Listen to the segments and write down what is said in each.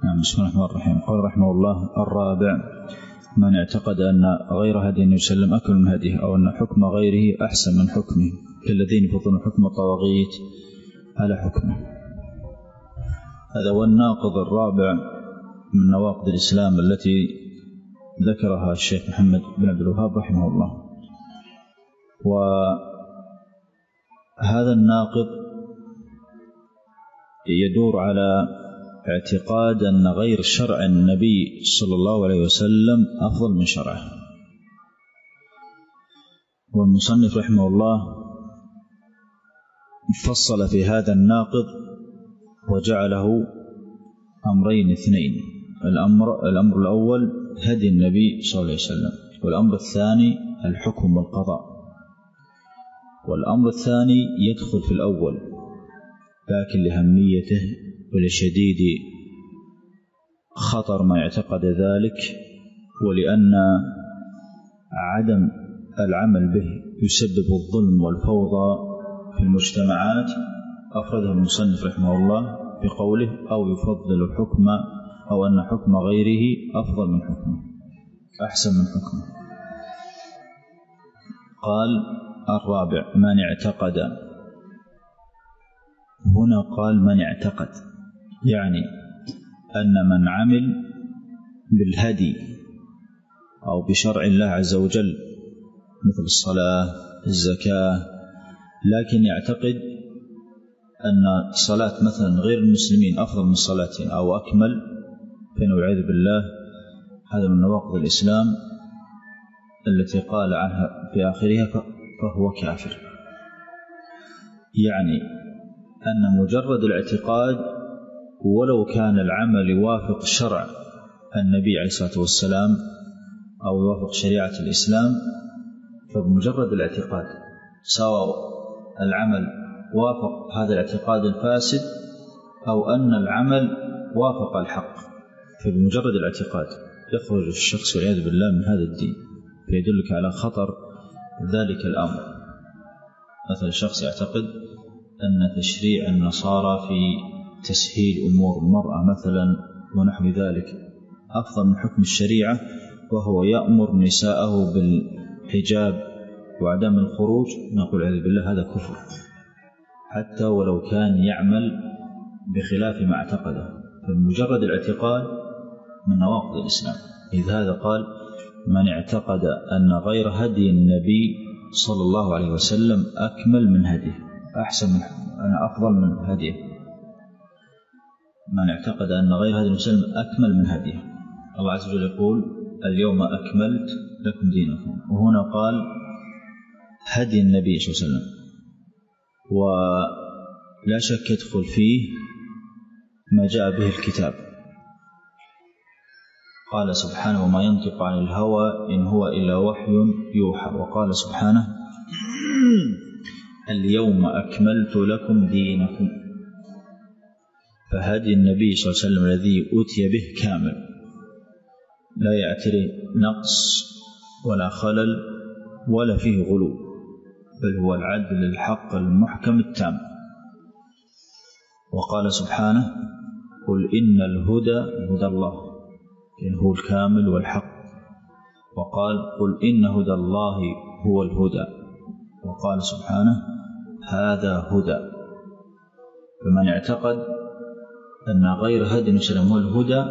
بسم الله الرحمن الرحيم. قال رحمه الله: الرابع: من اعتقد أن غير هدي النبي صلى الله عليه وسلم أكمل من هديه، أو أن حكم غيره أحسن من حكمه، كالذين يفضلون حكم الطواغيت على حكمه. هذا هو الناقض الرابع من نواقض الإسلام التي ذكرها الشيخ محمد بن عبد الوهاب رحمه الله. وهذا الناقض يدور على اعتقاد أن غير شرع النبي صلى الله عليه وسلم أفضل من شرعه. والمصنف رحمه الله فصل في هذا الناقض وجعله أمرين اثنين: الأمر الأول هدي النبي صلى الله عليه وسلم، والأمر الثاني الحكم والقضاء. والأمر الثاني يدخل في الأول، لكن لأهميته ولشديد خطر ما يعتقد ذلك، ولأن عدم العمل به يسبب الظلم والفوضى في المجتمعات، أفرده المصنف رحمه الله بقوله: أو يفضل حكم، أو أن حكم غيره أفضل من حكمه، أحسن من حكمه. قال: الرابع: من اعتقد. هنا قال من اعتقد، يعني أن من عمل بالهدي أو بشرع الله عز وجل مثل الصلاة الزكاة، لكن يعتقد أن صلاة مثلا غير المسلمين أفضل من صلاتهم أو أكمل، فإنه والعياذ بالله هذا من نواقض الإسلام التي قال عنها في آخرها فهو كافر. يعني أن مجرد الاعتقاد ولو كان العمل يوافق شرع النبي عليه الصلاة والسلام أو يوافق شريعة الإسلام، فبمجرد الاعتقاد سواء العمل وافق هذا الاعتقاد الفاسد أو أن العمل وافق الحق، فبمجرد الاعتقاد يخرج الشخص والعياذ بالله من هذا الدين. فيدلك على خطر ذلك الأمر. مثل الشخص يعتقد أن تشريع النصارى في تسهيل أمور المرأة مثلا ونحو ذلك أفضل من حكم الشريعة، وهو يأمر نساءه بالحجاب وعدم الخروج، نقول عز بالله هذا كفر، حتى ولو كان يعمل بخلاف ما اعتقده. فمجرد الاعتقاد من نواقض الإسلام. إذ هذا قال: من اعتقد أن غير هدي النبي صلى الله عليه وسلم أكمل من هديه، أحسن من أفضل من هديه. من اعتقد أن غير هدي وسلم أكمل من هديه. الله عز وجل يقول: اليوم أكملت لكم دينكم. وهنا قال هدي النبي صلى الله عليه وسلم، ولا شك يدخل فيه ما جاء به الكتاب. قال سبحانه: وما ينطق عن الهوى إن هو إلا وحي يوحى. وقال سبحانه: اليوم أكملت لكم دينكم. فهدي النبي صلى الله عليه وسلم الذي أتي به كامل، لا يعتري نقص ولا خلل ولا فيه غلو، بل هو العدل الحق المحكم التام. وقال سبحانه: قل إن الهدى هدى الله، إن هو الكامل والحق. وقال: قل إن هدى الله هو الهدى. وقال سبحانه: هذا هدى. فمن اعتقد أن غير هدي وسلم هو الهدى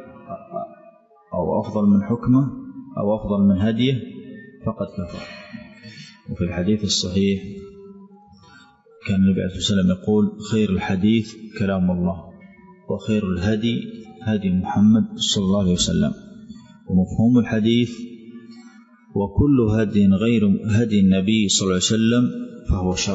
أو أفضل من حكمه أو أفضل من هديه فقد كفر. وفي الحديث الصحيح كان النبي عليه الصلاة والسلام يقول: خير الحديث كلام الله، وخير الهدي هدي محمد صلى الله عليه وسلم. ومفهوم الحديث: وكل هدي غير هدي النبي صلى الله عليه وسلم فهو شر،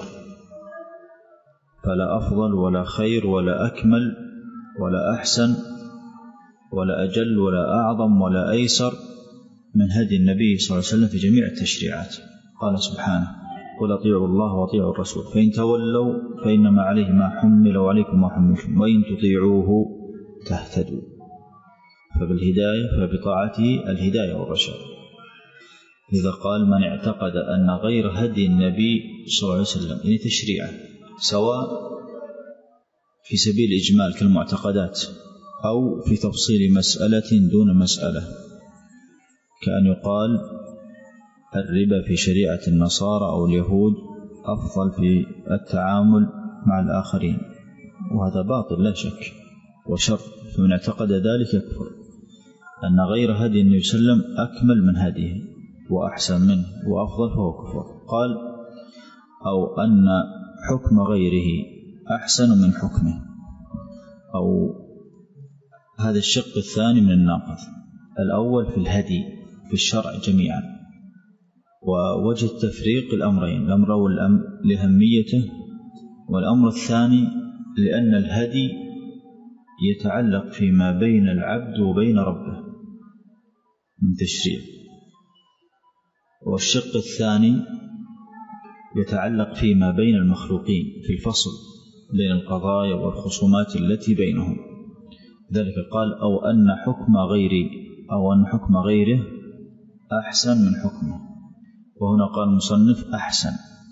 فلا أفضل ولا خير ولا أكمل ولا أحسن ولا أجل ولا أعظم ولا أيسر من هدي النبي صلى الله عليه وسلم في جميع التشريعات. قال سبحانه: قل أطيعوا الله وأطيعوا الرسول فإن تولوا فإنما عليه ما حمل وعليكم ما حملتم وإن تطيعوه تهتدوا. فبالهداية فبطاعته الهداية والرشاد. إذا قال: من اعتقد أن غير هدي النبي صلى الله عليه وسلم يعني تشريعه، سواء في سبيل الإجمال كالمعتقدات أو في تفصيل مسألة دون مسألة، كأن يقال الربا في شريعة النصارى أو اليهود أفضل في التعامل مع الآخرين، وهذا باطل لا شك وشر، فمن اعتقد ذلك يكفر. أن غير هدي النبي صلى الله عليه وسلم أكمل من هديه وأحسن منه وأفضل فهو كفر. قال أو أن حكم غيره أحسن من حكمه، أو هذا الشق الثاني من الناقض. الأول في الهدي في الشرع جميعا، ووجه التفريق الأمرين، الأمر الأول لأهميته، والأمر الثاني لأن الهدي يتعلق فيما بين العبد وبين ربه من تشريع، والشق الثاني يتعلق فيما بين المخلوقين في الفصل بين القضايا والخصومات التي بينهم. ذلك قال أو أن حكم غيره أحسن من حكمه، وهنا قال المصنف أحسن،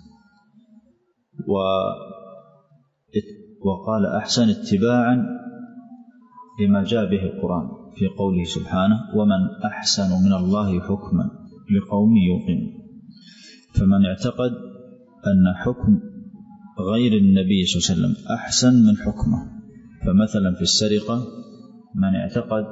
وقال أحسن اتباعا لما جاء به القرآن في قوله سبحانه ومن أحسن من الله حكما لقوم يوقنون. فمن اعتقد أن حكم غير النبي صلى الله عليه وسلم أحسن من حكمه، فمثلا في السرقة من اعتقد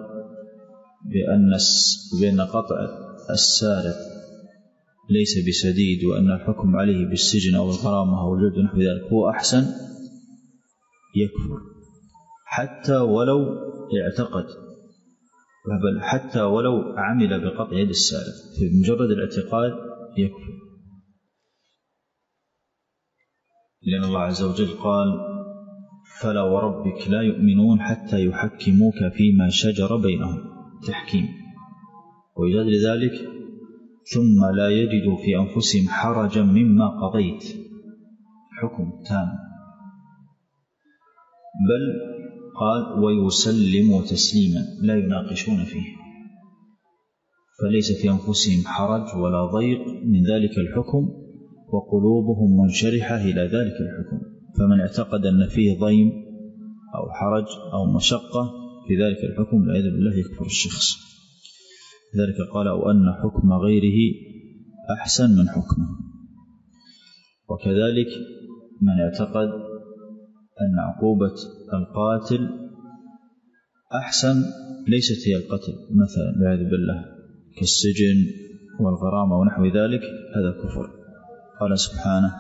بأن قطع السارق ليس بسديد، وأن الحكم عليه بالسجن أو الغرامة أو الجلد ونحو ذلك هو أحسن، يكفر حتى ولو اعتقد، بل حتى ولو عمل بقطع يد السارق، في مجرد الاعتقاد يكفر. لأن الله عز وجل قال فلا وربك لا يؤمنون حتى يحكموك فيما شجر بينهم، تحكيم، ويزاد لذلك ثم لا يجدوا في أنفسهم حرجا مما قضيت، حكم تام، بل قال ويسلموا تسليما لا يناقشون فيه، فليس في أنفسهم حرج ولا ضيق من ذلك الحكم، وقلوبهم منشرحة إلى ذلك الحكم. فمن اعتقد أن فيه ضيم أو حرج أو مشقة في ذلك الحكم والعياذ بالله يكفر الشخص. ذلك قال أو أن حكم غيره أحسن من حكمه. وكذلك من اعتقد أن عقوبة القاتل أحسن ليست هي القتل مثلا والعياذ بالله كالسجن والغرامة ونحو ذلك، هذا كفر. قال سبحانه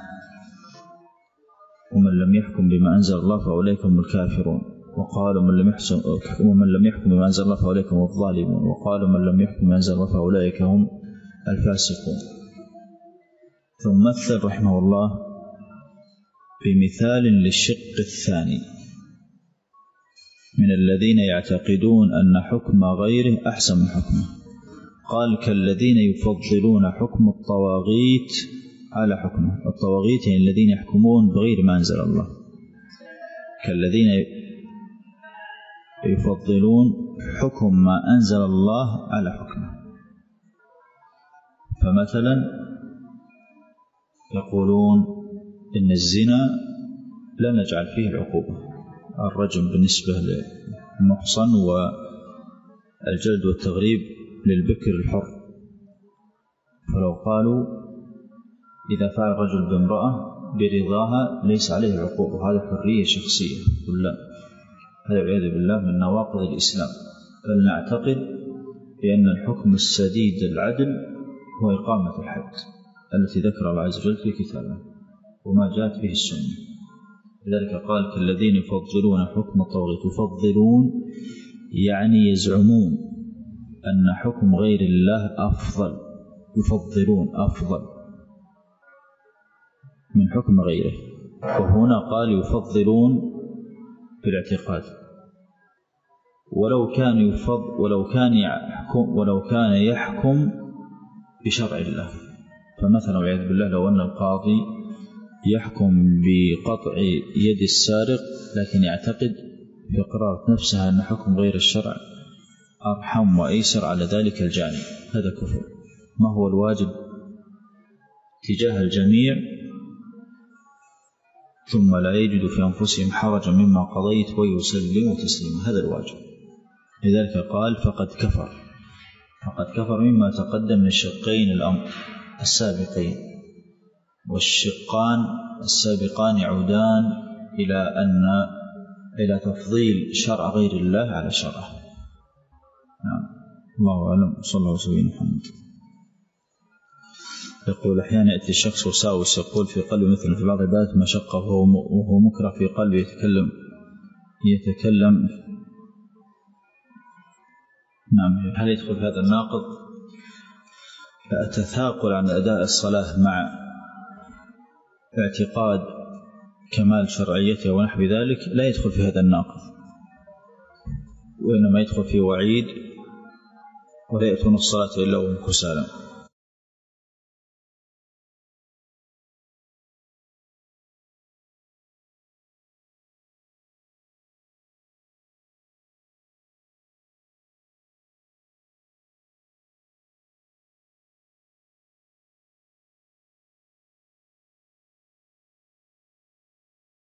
ومن لم يحكم بما أنزل الله فأولئك هم الكافرون، وقالوا ومن لم يحكم بما أنزل الله فأولئك هم الظالمون، وقالوا من لم يحكم بما أنزل الله فأولئك هم الفاسقون. ثم مثل رحمه الله بمثال للشق الثاني من الذين يعتقدون أن حكم غيره أحسن من حكمه. قال كالذين يفضلون حكم الطواغيت على حكمه. الطواغيت يعني الذين يحكمون بغير ما أنزل الله، كالذين يفضلون حكم ما أنزل الله على حكمه. فمثلا يقولون إن الزنا لا نجعل فيه العقوبة، الرجم بالنسبة للمحصن والجلد والتغريب للبكر الحر. فلو قالوا إذا فعل رجل بامرأة برضاها ليس عليه العقوبة، هذا حرية شخصية، قل لا، هذا والعياذ بالله من نواقض الإسلام. بل نعتقد بأن الحكم السديد العدل هو إقامة الحد التي ذكر الله عز وجل في كتابه وما جاءت به السنة. لذلك قال كالذين يفضلون حكم الطواغيت. يفضلون يعني يزعمون أن حكم غير الله أفضل، يفضلون أفضل من حكم غيره. وهنا قال يفضلون بالاعتقاد، ولو كان يحكم بشرع الله. فمثلا والعياذ بالله لو أن القاضي يحكم بقطع يد السارق لكن يعتقد في قرارة نفسها أن حكم غير الشرع أرحم وأيسر على ذلك الجانب، هذا كفر. ما هو الواجب تجاه الجميع ثم لا يجد في أنفسهم حرجا مما قضيت ويسلموا تسليما، هذا الواجب. لذلك قال فقد كفر مما تقدم من الشقين الأمر السابقين، والشقان السابقان يعودان إلى تفضيل شرع غير الله على شرعه. نعم. الله أعلم. صلى الله عليه وسلم. يقول أحيانا يأتي الشخص وساوس يقول في قلبه مثل في بعض العبادات مشقة وهو مكره في قلبه يتكلم. نعم. هل يدخل في هذا الناقض؟ التثاقل عن أداء الصلاة مع اعتقاد كمال شرعيته ونحو ذلك لا يدخل في هذا الناقض، وإنما يدخل في وعيد ولا يأتون الصلاة إلا وهم كسالى.